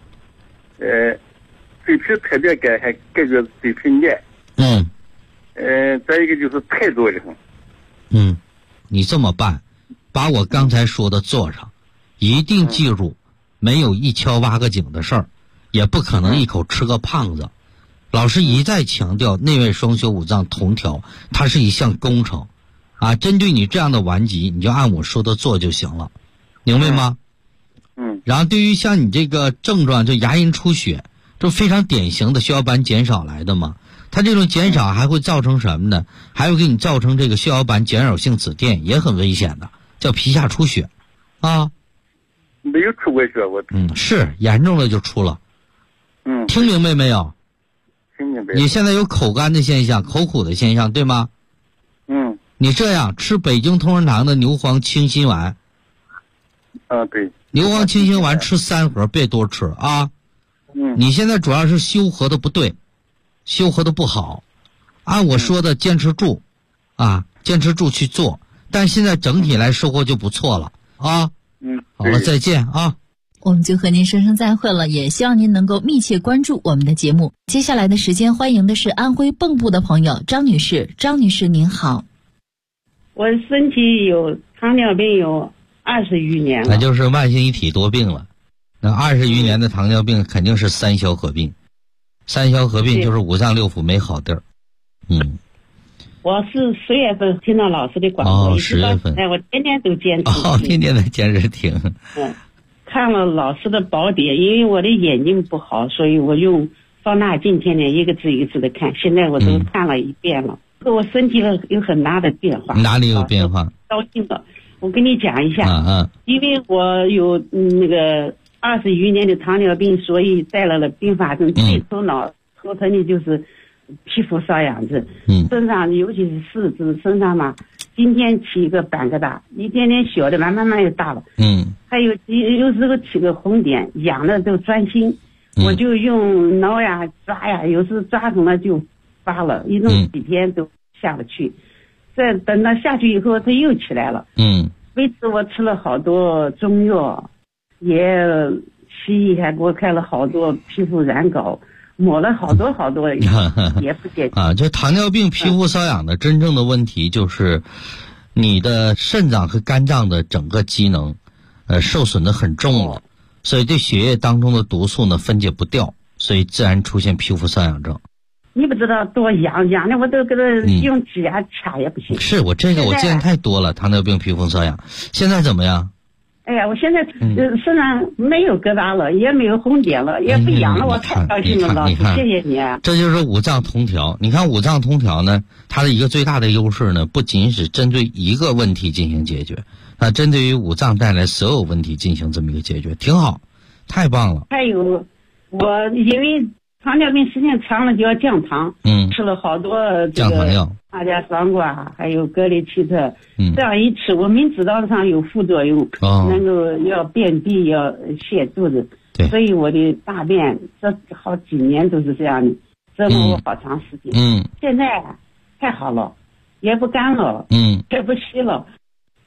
嘴皮特别干，还感觉嘴皮黏。再一个就是太多的很。 你这么办，把我刚才说的做上，一定记住，没有一敲挖个井的事儿，也不可能一口吃个胖子。老师一再强调，内外双修五脏同调，它是一项工程啊。针对你这样的顽疾，你就按我说的做就行了，明白吗？然后对于像你这个症状，就牙龈出血，这非常典型的血小板减少来的嘛。它这种减少还会造成什么呢？还会给你造成这个血小板减少性紫癜，也很危险的，叫皮下出血啊。 没有出过血，我是严重了就出了。听明白没有？ 听明白。 你现在有口干的现象，口苦的现象，对吗？你这样吃北京同仁堂的牛黄清心丸。 对。 牛黄清心丸吃3盒，别多吃啊。你现在主要是修合的不对，修合的不好，按我说的坚持住啊，坚持住去做，但现在整体来收获就不错了啊。好了，再见啊。 我们就和您说声再会了，也希望您能够密切关注我们的节目。接下来的时间，欢迎的是安徽蚌埠的朋友张女士。张女士您好。 我身体有糖尿病有20余年了。 那就是慢性一体多病了。那20余年的糖尿病肯定是3消合并。3消合并就是五脏六腑没好地儿。 我是10月份听到老师的广播 ，10月份， 我天天都坚持。 天天在坚持听。 看了老师的宝典，因为我的眼睛不好，所以我用放大镜天天一个字一个字的看，现在我都看了1遍了。我身体有很大的变化。 哪里有变化？ 高兴的，我跟你讲一下。因为我有那个20余年的糖尿病，所以带来了并发症，最头脑头疼的就是皮肤瘙痒症。身上尤其是四肢身上嘛，今天起一个半个大，一点点小的，慢慢又大了。还有时候起个红点，痒的都钻心。我就用挠呀抓呀，有时抓疼了就发了，一弄几天都下不去。再等到下去以后，它又起来了。为此我吃了好多中药，也西医还给我开了好多皮肤软膏，抹了好多也不解决。 就糖尿病皮肤瘙痒的真正的问题就是你的肾脏和肝脏的整个机能受损的很重了，所以对血液当中的毒素呢分解不掉，所以自然出现皮肤瘙痒症。 你不知道多痒的，我都给他用指甲掐也不行。 是我见太多了，糖尿病皮肤瘙痒。现在怎么样？ 哎呀，我现在身上没有疙瘩了，也没有红点了，也不痒了，我太高兴了，老师，谢谢你啊。 这就是五脏同调。你看五脏同调呢，它的一个最大的优势呢，不仅是针对一个问题进行解决，它针对于五脏带来所有问题进行这么一个解决，挺好，太棒了。 还有，我因为糖尿病时间长了就要降糖，吃了好多降糖药， 阿加桑瓜还有格列齐特，这样一吃，我明知道上有副作用，能够要便秘要泻肚子，所以我的大便这好几年都是这样的，折磨我好长时间。现在太好了，也不干了，也不稀了。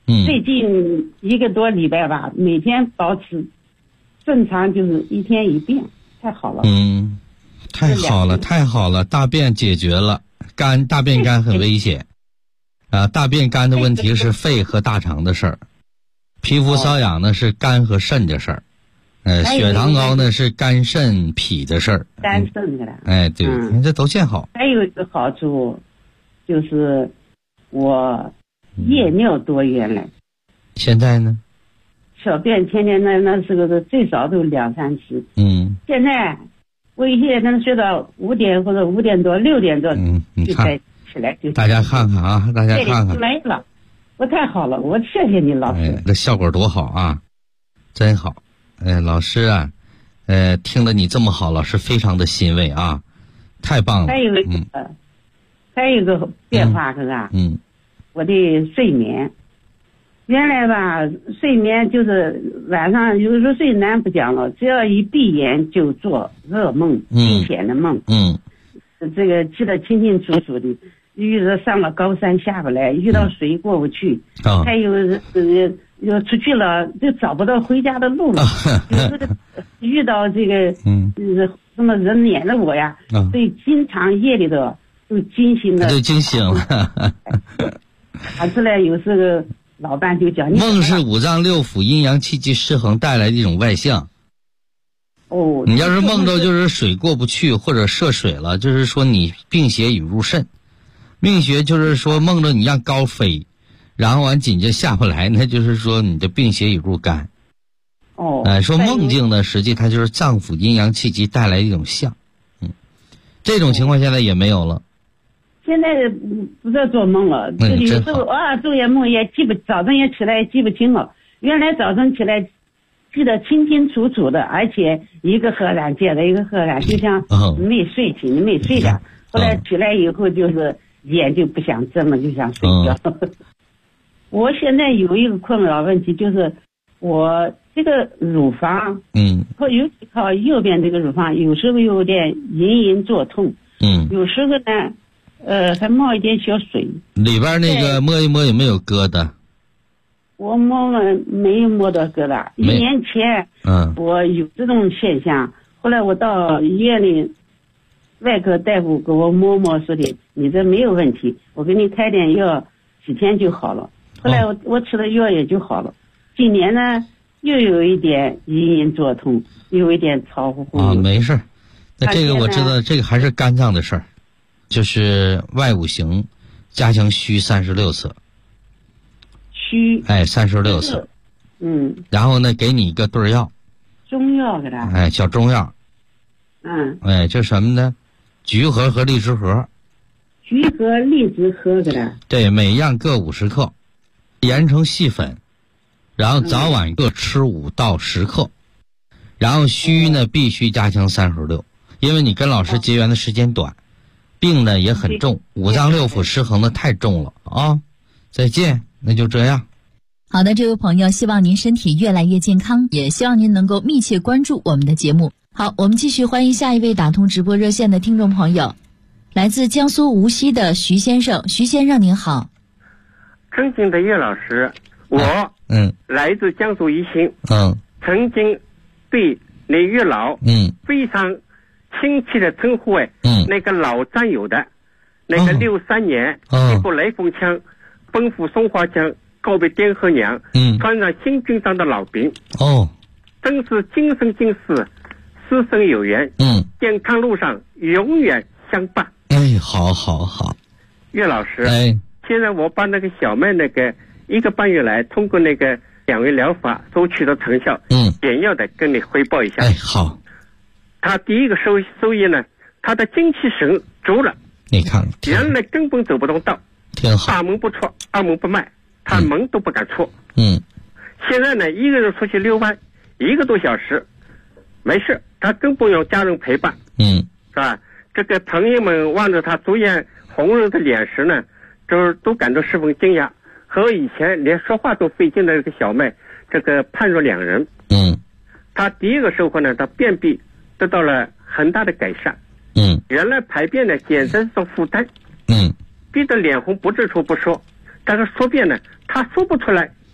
最近1个多礼拜吧，每天保持正常，就是1天1便，太好了。 太好了，太好了，大便解决了，大便干很危险啊，大便干的问题是肺和大肠的事儿，皮肤瘙痒呢是肝和肾的事儿，血糖高呢是肝肾脾的事儿。 肝肾的了。 对，你这都见好。 还有一个好处，就是我夜尿多原来。 现在呢？ 小便天天那时候最少都2、3次。现在我一夜能睡到5点或者5点多、6点多，就再起来就。 大家看看啊，大家看看。 没了，我太好了，我谢谢你老师。 这效果多好啊，真好。老师啊，听了你这么好，老师非常的欣慰啊，太棒了。 还有一个变化是吧？我的睡眠，原来吧，睡眠就是晚上有入睡难不讲了，只要一闭眼就做噩梦，惊险的梦。这个记得清清楚楚的。遇着上了高山下不来，遇到水过不去，还有又出去了就找不到回家的路了。遇到这个什么人撵着我呀，所以经常夜里头都惊醒了。 就惊醒了。 出来有时候老伴就讲， 梦是5脏6腑阴阳气机失衡带来的一种外象。你要是梦着就是水过不去或者涉水了，就是说你病邪已入肾。命邪就是说梦着你让高飞，然后完紧接下不来，那就是说你的病邪已入肝。说梦境呢，实际它就是脏腑阴阳气机带来一种象。这种情况现在也没有了。 现在不再做梦了，有时候做夜梦也早晨也起来记不清了。原来早晨起来记得清清楚楚的，而且一个合掌接着一个合掌，就像没睡醒，你没睡着。后来起来以后就是眼就不想睁了，就想睡觉。我现在有一个困扰问题，就是我这个乳房，尤其靠右边这个乳房，有时候有点隐隐作痛，有时候呢，还冒一点小水。 里边那个摸一摸有没有疙瘩？ 我摸了没有摸到疙瘩。1年前，我有这种现象，后来我到医院里。外科大夫给我摸摸说的，你这没有问题，我给你开点药，几天就好了。后来我吃了药也就好了。今年呢，又有一点隐隐作痛，有一点潮乎乎。 没事。那这个我知道，这个还是肝脏的事儿，就是外五行加强虚36次。 虚 ？36次。然后呢，给你一个对药。 中药给他。 小中药。这什么呢？橘核和荔枝核。 橘核、荔枝核给他。 对，每样各50克，研成细粉，然后早晚各吃5到10克，然后虚呢必须加强36，因为你跟老师结缘的时间短，病呢也很重，5脏6腑失衡的太重了啊！再见，那就这样。 好的，这位朋友，希望您身体越来越健康，也希望您能够密切关注我们的节目。好，我们继续欢迎下一位打通直播热线的听众朋友，来自江苏无锡的徐先生。徐先生您好。 尊敬的叶老师，我来自江苏宜兴，曾经对李月老非常亲切的称呼那个老战友的，那个63年一部来风枪奔赴松花江告别滇河娘，穿上新军装的老兵，真是今生今世师生有缘，健康路上永远相伴。 好好好。 岳老师，现在我把那个小妹那个1个半月来通过那个2位疗法所取得成效，简要的跟你汇报一下。 好。 他第一个收益呢，他的精气神足了。 你看， 原来根本走不动道， 挺好。 大门不出，二门不迈，他门都不敢出。现在呢，一个人出去遛弯1个多小时，没事，他更不用家人陪伴。是吧？这个朋友们望着他逐渐红润的脸时呢，都感到十分惊讶，和以前连说话都费劲的这个小妹，这个判若两人。他第一个收获呢，他便秘得到了很大的改善。原来排便呢简直是种负担。逼得脸红不知处不说，但是说便呢他说不出来，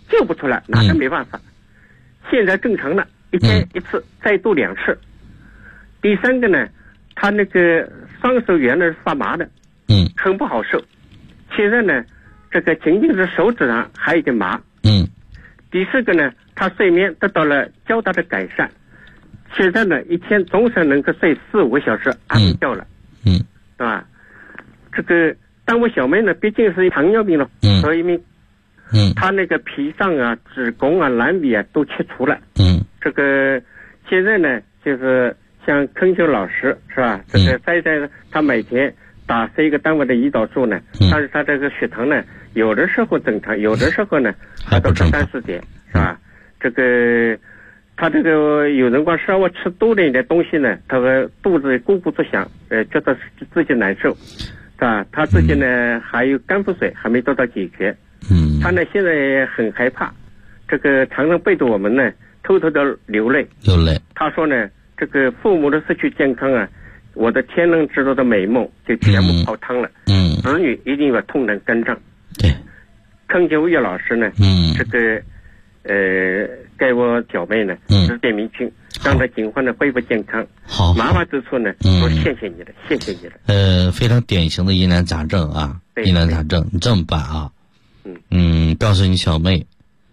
救不出来，哪个没办法。现在正常了，一天1次，再多2次。第3个呢，他那个双手原来是发麻的，很不好受。现在呢，这个仅仅是手指上还有点麻。第4个呢，他睡眠得到了较大的改善。现在呢，一天总是能够睡4-5个小时安眠觉了。对吧？这个但我小妹呢，毕竟是糖尿病了，所以她那个脾脏啊、子宫啊、阑尾啊都切除了。这个现在呢，就是像恳求老师是吧？这个在她每天打3个单位的胰岛素呢，但是她这个血糖呢，有的时候正常，有的时候呢还到3-4点，是吧？这个他这个有人光稍微吃多了一点东西呢，他的肚子咕咕作响，觉得自己难受，是吧？他自己呢还有肝腹水还没得到解决。他呢现在很害怕，这个常常背着我们呢偷偷的流泪。他说呢，这个父母的失去健康啊，我的天伦之乐的美梦就全部泡汤了。子女一定要痛难肝脏。 对， 恳求叶老师呢，这个给我小妹呢指点迷津，让她尽快的恢复健康。 好， 麻烦之处呢，说谢谢你了，谢谢你了。 非常典型的疑难杂症啊，疑难杂症，你这么办啊？告诉你小妹，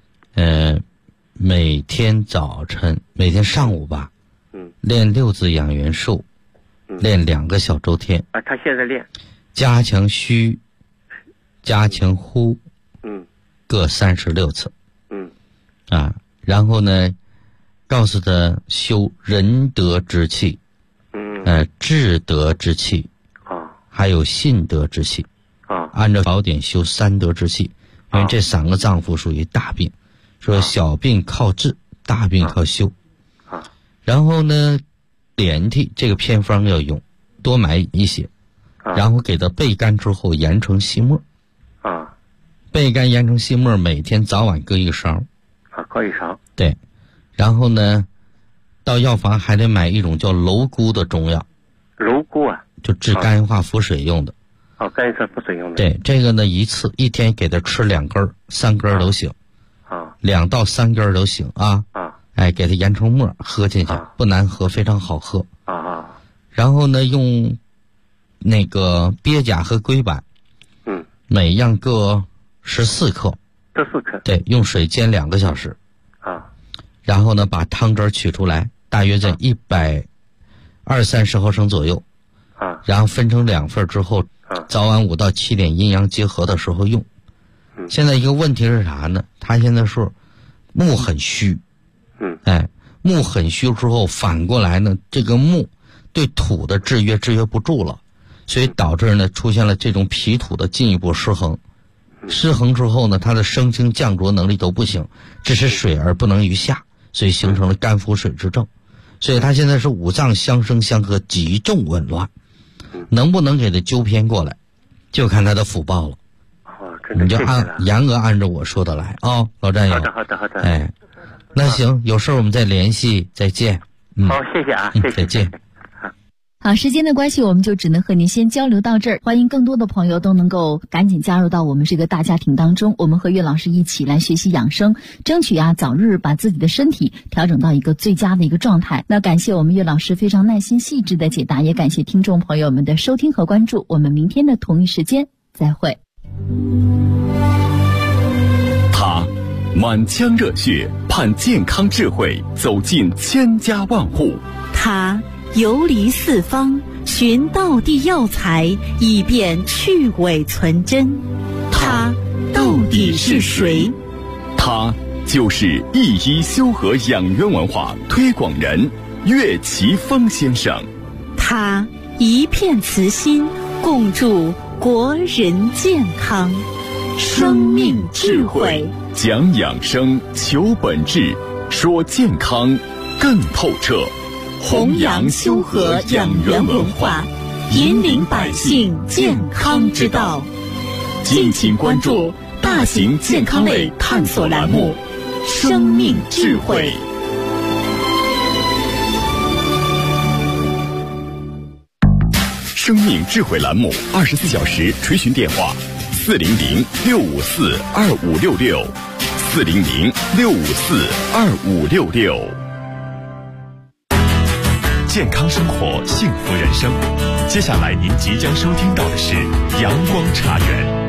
每天早晨，每天上午吧，练6字养元术，练2个小周天。 她现在练， 加强虚，加强呼，各36次。然后呢，告诉他修仁德之气，智德之气，还有信德之气，按照宝典修3德之气，因为这3个脏腑属于大病，说小病靠治，大病靠修。然后呢，连替这个偏方要用，多买一些，然后给他焙干之后研成细末，焙干研成细末，每天早晚各1个勺。 各1勺。 对，然后呢，到药房还得买一种叫蝼蛄的中药。 蝼蛄啊？ 就治肝化腹水用的。 肝化腹水用的。 对，这个呢，一天给他吃2根，3根都行。2到3根都行啊。给他研成末喝进去，不难喝，非常好喝。然后呢，用那个鳖甲和龟板，每样各14克。 14克。 对，用水煎2个小时。然后呢，把汤汁取出来，大约在120-130毫升左右。然后分成2份之后，早晚5到7点阴阳结合的时候用。现在一个问题是啥呢？他现在说木很虚。木很虚之后，反过来呢，这个木对土的制约不住了，所以导致呢出现了这种脾土的进一步失衡。失衡之后呢，它的升清降浊能力都不行，只是水而不能于下，所以形成了肝腹水之症。所以他现在是5脏相生相克，极重紊乱。能不能给他纠偏过来，就看他的福报了。你就严格按照我说的来啊，老战友。 好的。 那行，有事我们再联系，再见。 好，谢谢啊，谢谢， 再见。 好，时间的关系，我们就只能和您先交流到这儿。欢迎更多的朋友都能够赶紧加入到我们这个大家庭当中，我们和岳老师一起来学习养生，争取早日把自己的身体调整到一个最佳的一个状态。那感谢我们岳老师非常耐心细致的解答，也感谢听众朋友们的收听和关注。我们明天的同一时间再会。 他满腔热血盼健康智慧走进千家万户， 他游离四方寻道地药材，以便去伪存真。他到底是谁？ 他就是一医修和养元文化推广人岳奇峰先生。 他一片慈心，共筑国人健康。生命智慧， 讲养生，求本质，说健康更透彻。 弘扬修和养元文化，引领百姓健康之道。敬请关注大型健康类探索栏目《生命智慧》。 生命智慧栏目24小时垂询电话：400-654-2566 0400-654-2566。 健康生活，幸福人生。接下来您即将收听到的是阳光茶园。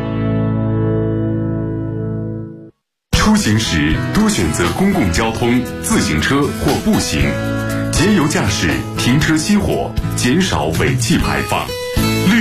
出行时多选择公共交通、自行车或步行，节油驾驶，停车熄火，减少尾气排放。